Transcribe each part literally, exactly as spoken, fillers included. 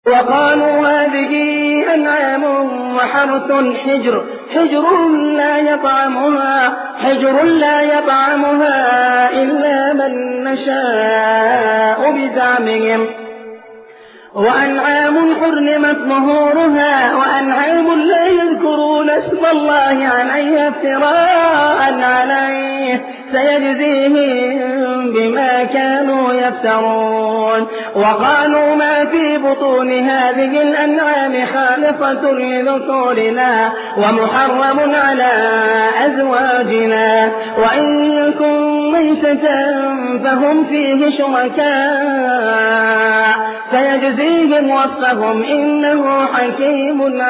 وقالوا هذه أنعام وحرث حجر حجر لا يطعمها حجر لا يطعمها إلا من نشاء بزعمهم وأنعام حرمت ظهورها وأنعام لا يذكرون اسم الله عليها افتراء عليه سيجزيهم بما كانوا يفترون. وقالوا ما في بطون هذه الأنعام خالصة لذكورنا ومحرم على أزواجنا وإن يكن ميتة فهم فيه شركاء سيجزيهم وصفهم إنه حكيم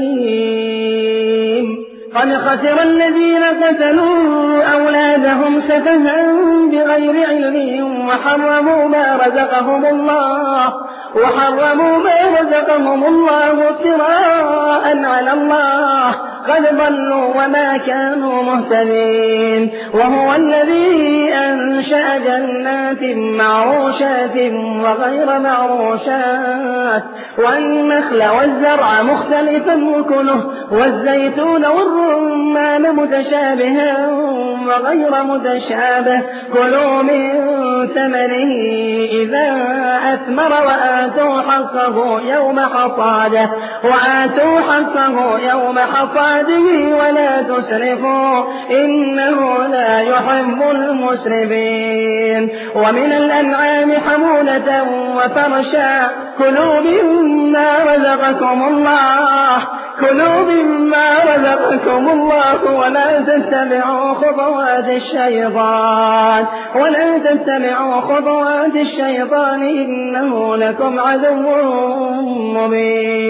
عليم. قد خسر الذين قتلوا أولادهم سفها بغير علم وحرموا ما رزقهم الله وحرموا ما رزقهم الله افتراء على الله قد ضلوا وما كانوا مهتدين. وهو الذي أنشأ جنات معروشات وغير معروشات والنخل والزرع مختلفا أكله والزيتون والرمان متشابها وغير متشابه كلوا من ثمره إذا أثمر وآتوا حقه يوم حصاده وآتوا حقه يوم حصاده ولا تسرفوا إنه لا يحب المسرفين. ومن الأنعام حمولة وفرشا كلوا مما رزقكم الله كلوا مما رزقكم الله ولا تتبعوا خطوات الشيطان ولا تتبعوا خطوات الشيطان إنه لكم عدو مبين.